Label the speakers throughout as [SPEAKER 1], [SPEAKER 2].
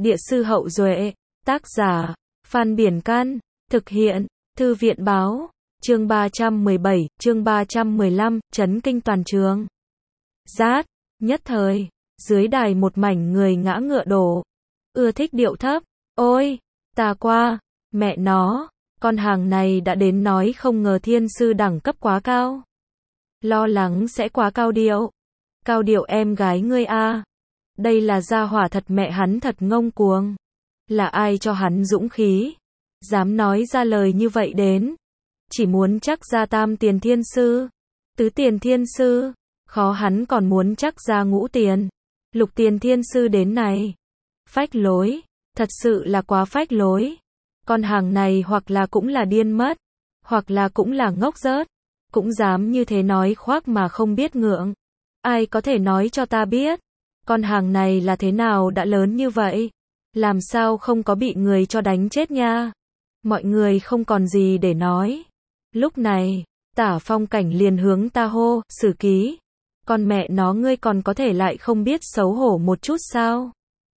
[SPEAKER 1] Địa sư Hậu Duệ, tác giả, Phan Biển Can, thực hiện, Thư viện Báo, chương 317, chương 315, chấn kinh toàn trường. Rát, nhất thời, dưới đài một mảnh người ngã ngựa đổ. Ưa thích điệu thấp, ôi, ta qua, mẹ nó, con hàng này đã đến nói không ngờ thiên sư đẳng cấp quá cao. Lo lắng sẽ quá cao điệu em gái ngươi a. Đây là gia hỏa thật mẹ hắn thật ngông cuồng. Là ai cho hắn dũng khí, dám nói ra lời như vậy đến. Chỉ muốn chắc ra tam tiền thiên sư, tứ tiền thiên sư, khó hắn còn muốn chắc ra ngũ tiền, lục tiền thiên sư đến này. Phách lối, thật sự là quá phách lối. Con hàng này hoặc là cũng là điên mất, hoặc là cũng là ngốc rớt, cũng dám như thế nói khoác mà không biết ngượng. Ai có thể nói cho ta biết, con hàng này là thế nào đã lớn như vậy? Làm sao không có bị người cho đánh chết nha? Mọi người không còn gì để nói. Lúc này, Tả Phong Cảnh liền hướng ta hô, Sử Ký. Con mẹ nó ngươi còn có thể lại không biết xấu hổ một chút sao?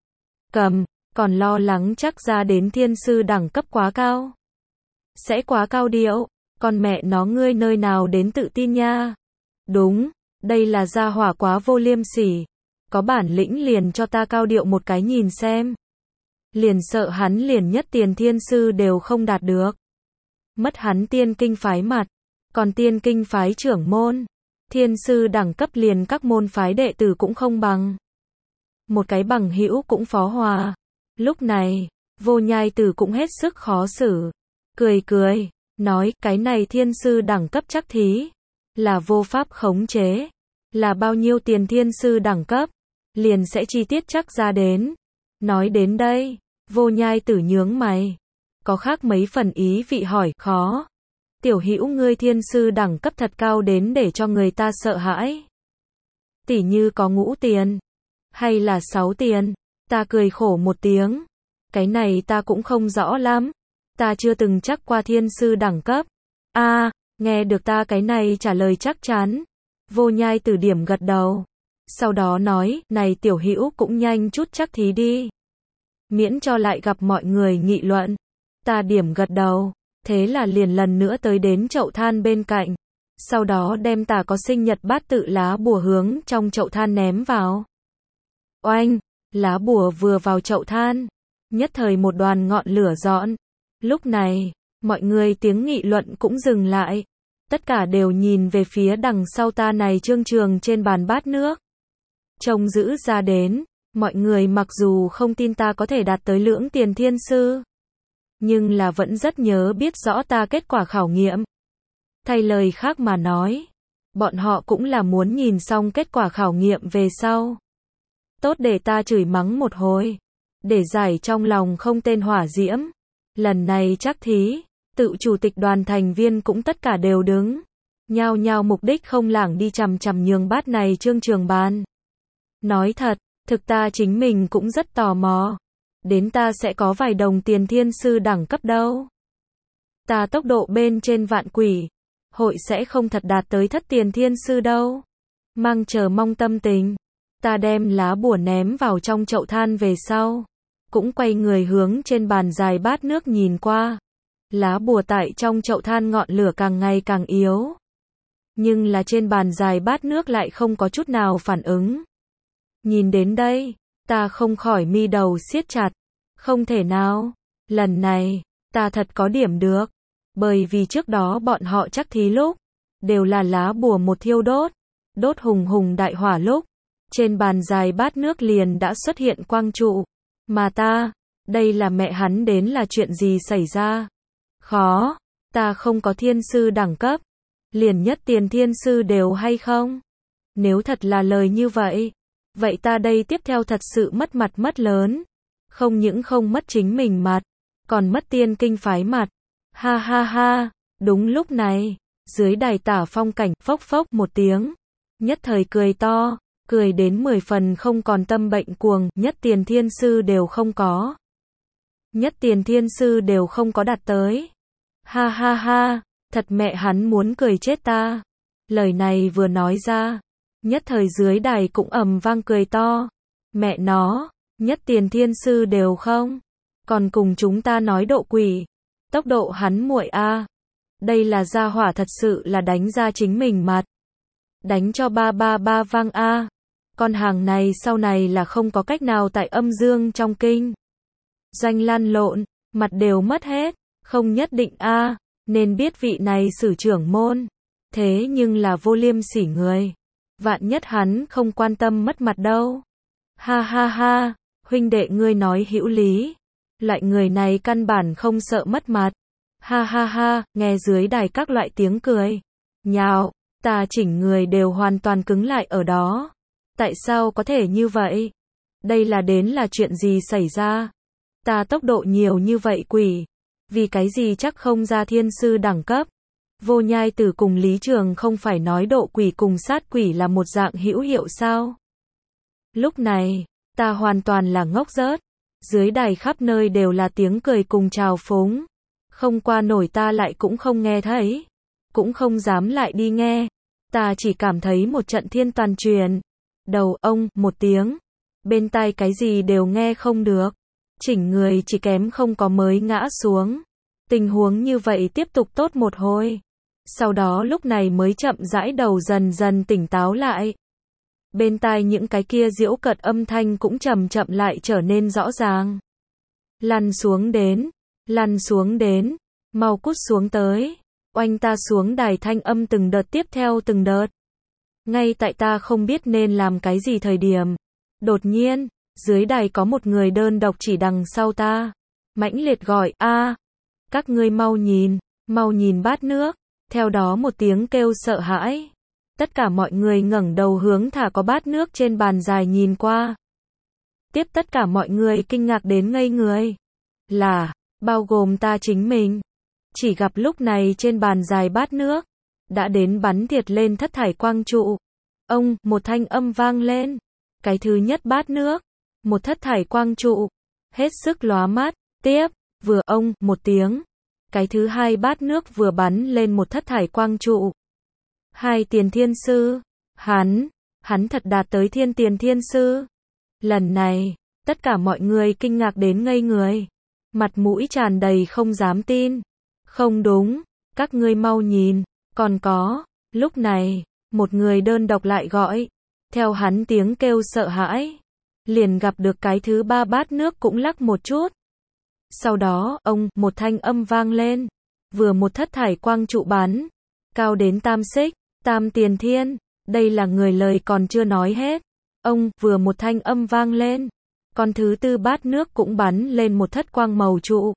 [SPEAKER 1] Còn lo lắng chắc ra đến thiên sư đẳng cấp quá cao. Sẽ quá cao điệu, con mẹ nó ngươi nơi nào đến tự tin nha? Đúng, đây là gia hỏa quá vô liêm sỉ. Có bản lĩnh liền cho ta cao điệu một cái nhìn xem. Liền sợ hắn liền nhất tiền thiên sư đều không đạt được. Mất hắn tiên kinh phái mặt, còn tiên kinh phái trưởng môn. Thiên sư đẳng cấp liền các môn phái đệ tử cũng không bằng. Một cái bằng hữu cũng phó hòa. Lúc này, Vô Nhai Tử cũng hết sức khó xử. Cười, nói cái này thiên sư đẳng cấp chắc thí. Là vô pháp khống chế. Là bao nhiêu tiền thiên sư đẳng cấp. Liền sẽ chi tiết chắc ra đến. Nói đến đây, Vô Nhai Tử nhướng mày. Có khác mấy phần ý vị hỏi, khó. Tiểu hữu ngươi thiên sư đẳng cấp thật cao đến để cho người ta sợ hãi. Tỉ như có ngũ tiền, hay là 6 tiền, ta cười khổ một tiếng. Cái này ta cũng không rõ lắm. Ta chưa từng chắc qua thiên sư đẳng cấp. Nghe được ta cái này trả lời chắc chắn. Vô Nhai Tử điểm gật đầu. Sau đó nói, này tiểu hữu cũng nhanh chút chắc thí đi. Miễn cho lại gặp mọi người nghị luận. Ta điểm gật đầu. Thế là liền lần nữa tới đến chậu than bên cạnh. Sau đó đem tà có sinh nhật bát tự lá bùa hướng trong chậu than ném vào. Oanh, lá bùa vừa vào chậu than. Nhất thời một đoàn ngọn lửa dọn. Lúc này, mọi người tiếng nghị luận cũng dừng lại. Tất cả đều nhìn về phía đằng sau ta này trương trường trên bàn bát nước. Trông giữ ra đến, mọi người mặc dù không tin ta có thể đạt tới lưỡng tiền thiên sư. Nhưng là vẫn rất nhớ biết rõ ta kết quả khảo nghiệm. Thay lời khác mà nói, bọn họ cũng là muốn nhìn xong kết quả khảo nghiệm về sau. Tốt để ta chửi mắng một hồi. Để giải trong lòng không tên hỏa diễm. Lần này chắc thí, tự chủ tịch đoàn thành viên cũng tất cả đều đứng. Nhao nhao mục đích không lảng đi chằm chằm nhường bát này trương trường bàn. Nói thật, thực ta chính mình cũng rất tò mò. Đến ta sẽ có vài đồng tiền thiên sư đẳng cấp đâu. Ta tốc độ bên trên vạn quỷ. Hội sẽ không thật đạt tới thất tiền thiên sư đâu. Mang chờ mong tâm tình. Ta đem lá bùa ném vào trong chậu than về sau. Cũng quay người hướng trên bàn dài bát nước nhìn qua. Lá bùa tại trong chậu than ngọn lửa càng ngày càng yếu. Nhưng là trên bàn dài bát nước lại không có chút nào phản ứng. Nhìn đến đây, ta không khỏi mi đầu siết chặt. Không thể nào. Lần này, ta thật có điểm được. Bởi vì trước đó bọn họ chắc thí lúc. Đều là lá bùa một thiêu đốt. Đốt hùng hùng đại hỏa lúc. Trên bàn dài bát nước liền đã xuất hiện quang trụ. Mà ta, đây là mẹ hắn đến là chuyện gì xảy ra? Khó, ta không có thiên sư đẳng cấp. Liền nhất tiền thiên sư đều hay không? Nếu thật là lời như vậy. Vậy ta đây tiếp theo thật sự mất mặt mất lớn. Không những không mất chính mình mặt, còn mất tiên kinh phái mặt. Ha ha ha, đúng lúc này, dưới đài Tả Phong Cảnh phốc phốc một tiếng. Nhất thời cười to, cười đến 10 phần không còn tâm bệnh cuồng, nhất tiền thiên sư đều không có. Nhất tiền thiên sư đều không có đạt tới. Ha ha ha, thật mẹ hắn muốn cười chết ta. Lời này vừa nói ra, nhất thời dưới đài cũng ầm vang cười to. Mẹ nó, Nhất tiền thiên sư đều không. Còn cùng chúng ta nói độ quỷ. Tốc độ hắn muội a. Đây là gia hỏa thật sự là đánh ra chính mình mặt. Đánh cho ba ba ba vang a. Con hàng này sau này là không có cách nào tại âm dương trong kinh. Doanh lăn lộn, mặt đều mất hết, không nhất định a, nên biết vị này sử trưởng môn. Thế nhưng là vô liêm sỉ người. Vạn nhất hắn không quan tâm mất mặt đâu. Ha ha ha, huynh đệ ngươi nói hữu lý. Loại người này căn bản không sợ mất mặt. Ha ha ha, nghe dưới đài các loại tiếng cười. Nhạo, ta chỉnh người đều hoàn toàn cứng lại ở đó. Tại sao có thể như vậy? Đây là đến là chuyện gì xảy ra? Ta tốc độ nhiều như vậy quỷ. Vì cái gì chắc không ra thiên sư đẳng cấp? Vô Nhai Tử cùng Lý Trường không phải nói độ quỷ cùng sát quỷ là một dạng hữu hiệu sao? Lúc này, ta hoàn toàn là ngốc rớt. Dưới đài khắp nơi đều là tiếng cười cùng chào phúng. Không qua nổi ta lại cũng không nghe thấy. Cũng không dám lại đi nghe. Ta chỉ cảm thấy một trận thiên toàn truyền. Đầu ông, một tiếng. Bên tai cái gì đều nghe không được. Chỉnh người chỉ kém không có mới ngã xuống. Tình huống như vậy tiếp tục tốt một hồi. Sau đó lúc này mới chậm rãi đầu dần dần tỉnh táo lại. Bên tai những cái kia giễu cợt âm thanh cũng chậm chậm lại trở nên rõ ràng. Lăn xuống đến, mau cút xuống tới. Oanh ta xuống đài thanh âm từng đợt tiếp theo từng đợt. Ngay tại ta không biết nên làm cái gì thời điểm. Đột nhiên, dưới đài có một người đơn độc chỉ đằng sau ta. Mãnh liệt gọi, a, các ngươi mau nhìn bát nước. Theo đó một tiếng kêu sợ hãi. Tất cả mọi người ngẩng đầu hướng thả có bát nước trên bàn dài nhìn qua. Tiếp tất cả mọi người kinh ngạc đến ngây người. Là, bao gồm ta chính mình. Chỉ gặp lúc này trên bàn dài bát nước. Đã đến bắn thiệt lên thất thải quang trụ. Ông, một thanh âm vang lên. Cái thứ nhất bát nước. Một thất thải quang trụ. Hết sức lóa mắt. Tiếp, vừa ông, một tiếng. Cái thứ hai bát nước vừa bắn lên một thất thải quang trụ. Hai tiền thiên sư. Hắn thật đạt tới thiên tiền thiên sư. Lần này, tất cả mọi người kinh ngạc đến ngây người. Mặt mũi tràn đầy không dám tin. Không đúng, các ngươi mau nhìn. Còn có, lúc này, một người đơn độc lại gọi. Theo hắn tiếng kêu sợ hãi. Liền gặp được cái thứ ba bát nước cũng lắc một chút. Sau đó, ông, một thanh âm vang lên. Vừa một thất thải quang trụ bắn. Cao đến tam xích, tam tiền thiên. Đây là người lời còn chưa nói hết. Ông, vừa một thanh âm vang lên. Con thứ tư bát nước cũng bắn lên một thất quang màu trụ.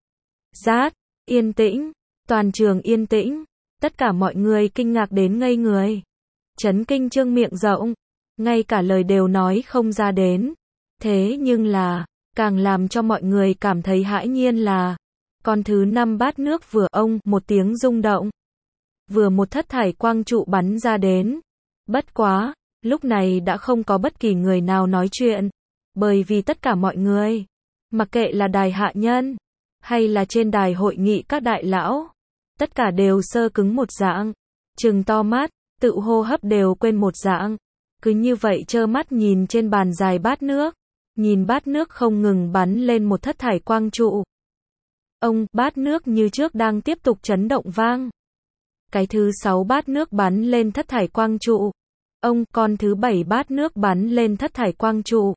[SPEAKER 1] Rát, yên tĩnh. Toàn trường yên tĩnh. Tất cả mọi người kinh ngạc đến ngây người. Chấn kinh trương miệng rộng. Ngay cả lời đều nói không ra đến. Thế nhưng là, càng làm cho mọi người cảm thấy hãi nhiên là, con thứ năm bát nước vừa ông, một tiếng rung động. Vừa một thất thải quang trụ bắn ra đến. Bất quá, lúc này đã không có bất kỳ người nào nói chuyện. Bởi vì tất cả mọi người, mặc kệ là đài hạ nhân, hay là trên đài hội nghị các đại lão, tất cả đều sơ cứng một dạng, trừng to mắt, tự hô hấp đều quên một dạng. Cứ như vậy trơ mắt nhìn trên bàn dài bát nước, nhìn bát nước không ngừng bắn lên một thất thải quang trụ. Ông, bát nước như trước đang tiếp tục chấn động vang. Cái thứ sáu bát nước bắn lên thất thải quang trụ. Ông, con thứ bảy bát nước bắn lên thất thải quang trụ.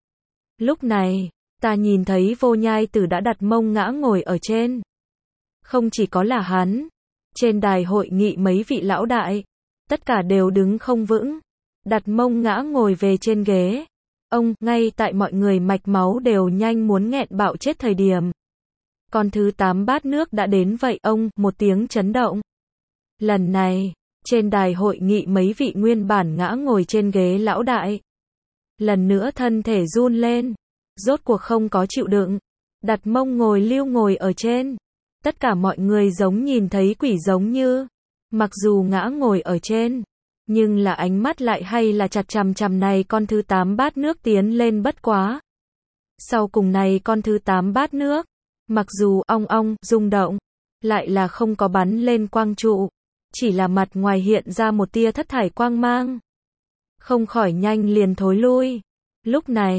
[SPEAKER 1] Lúc này, ta nhìn thấy Vô Nhai Tử đã đặt mông ngã ngồi ở trên. Không chỉ có là hắn, trên đài hội nghị mấy vị lão đại, tất cả đều đứng không vững, đặt mông ngã ngồi về trên ghế. Ông, ngay tại mọi người mạch máu đều nhanh muốn nghẹn bạo chết thời điểm. Con thứ 8 bát nước đã đến vậy ông, một tiếng chấn động. Lần này, trên đài hội nghị mấy vị nguyên bản ngã ngồi trên ghế lão đại. Lần nữa thân thể run lên. Rốt cuộc không có chịu đựng. Đặt mông ngồi lưu ngồi ở trên. Tất cả mọi người giống nhìn thấy quỷ giống như. Mặc dù ngã ngồi ở trên. Nhưng là ánh mắt lại hay là chặt chằm chằm này con thứ 8 bát nước tiến lên bất quá. Sau cùng này con thứ 8 bát nước. Mặc dù ong ong, rung động. Lại là không có bắn lên quang trụ. Chỉ là mặt ngoài hiện ra một tia thất thải quang mang. Không khỏi nhanh liền thối lui. Lúc này,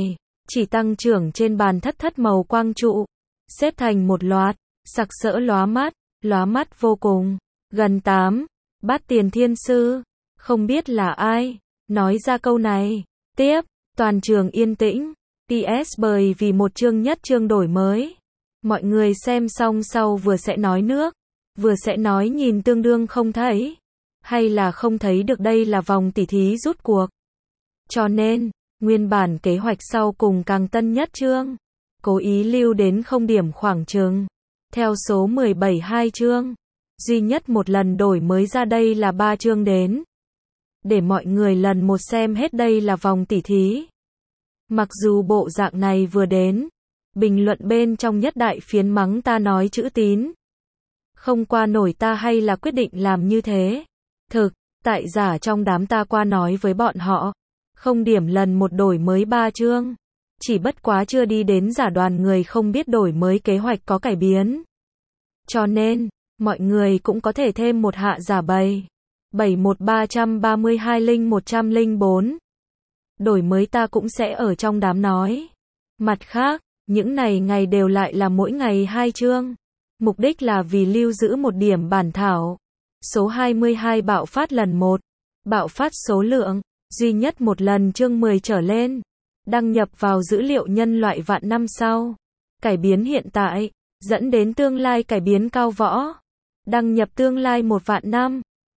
[SPEAKER 1] chỉ tăng trưởng trên bàn thất thất màu quang trụ, xếp thành một loạt, sặc sỡ lóa mắt vô cùng. Gần 8, Bát Tiền Thiên Sư, không biết là ai, nói ra câu này. Tiếp, toàn trường yên tĩnh. PS bởi vì một chương nhất chương đổi mới. Mọi người xem xong sau vừa sẽ nói nước, vừa sẽ nói nhìn tương đương không thấy, hay là không thấy được đây là vòng tỉ thí rút cuộc. Cho nên, nguyên bản kế hoạch sau cùng càng tân nhất chương, cố ý lưu đến không điểm khoảng chừng. Theo số 17 2 chương, duy nhất một lần đổi mới ra đây là 3 chương đến. Để mọi người lần một xem hết đây là vòng tỉ thí. Mặc dù bộ dạng này vừa đến, bình luận bên trong nhất đại phiến mắng ta nói chữ tín. Không qua nổi ta hay là quyết định làm như thế. Thực, tại giả trong đám ta qua nói với bọn họ, không điểm lần một đổi mới 3 chương. Chỉ bất quá chưa đi đến giả đoàn người không biết đổi mới kế hoạch có cải biến. Cho nên, mọi người cũng có thể thêm một hạ giả bày. 713320104. Đổi mới ta cũng sẽ ở trong đám nói. Mặt khác, những này ngày đều lại là mỗi ngày 2 chương. Mục đích là vì lưu giữ một điểm bản thảo. Số 22 bạo phát lần 1. Bạo phát số lượng, duy nhất một lần chương 10 trở lên. Đăng nhập vào dữ liệu nhân loại vạn năm sau. Cải biến hiện tại, dẫn đến tương lai cải biến cao võ. Đăng nhập tương lai 1 vạn năm.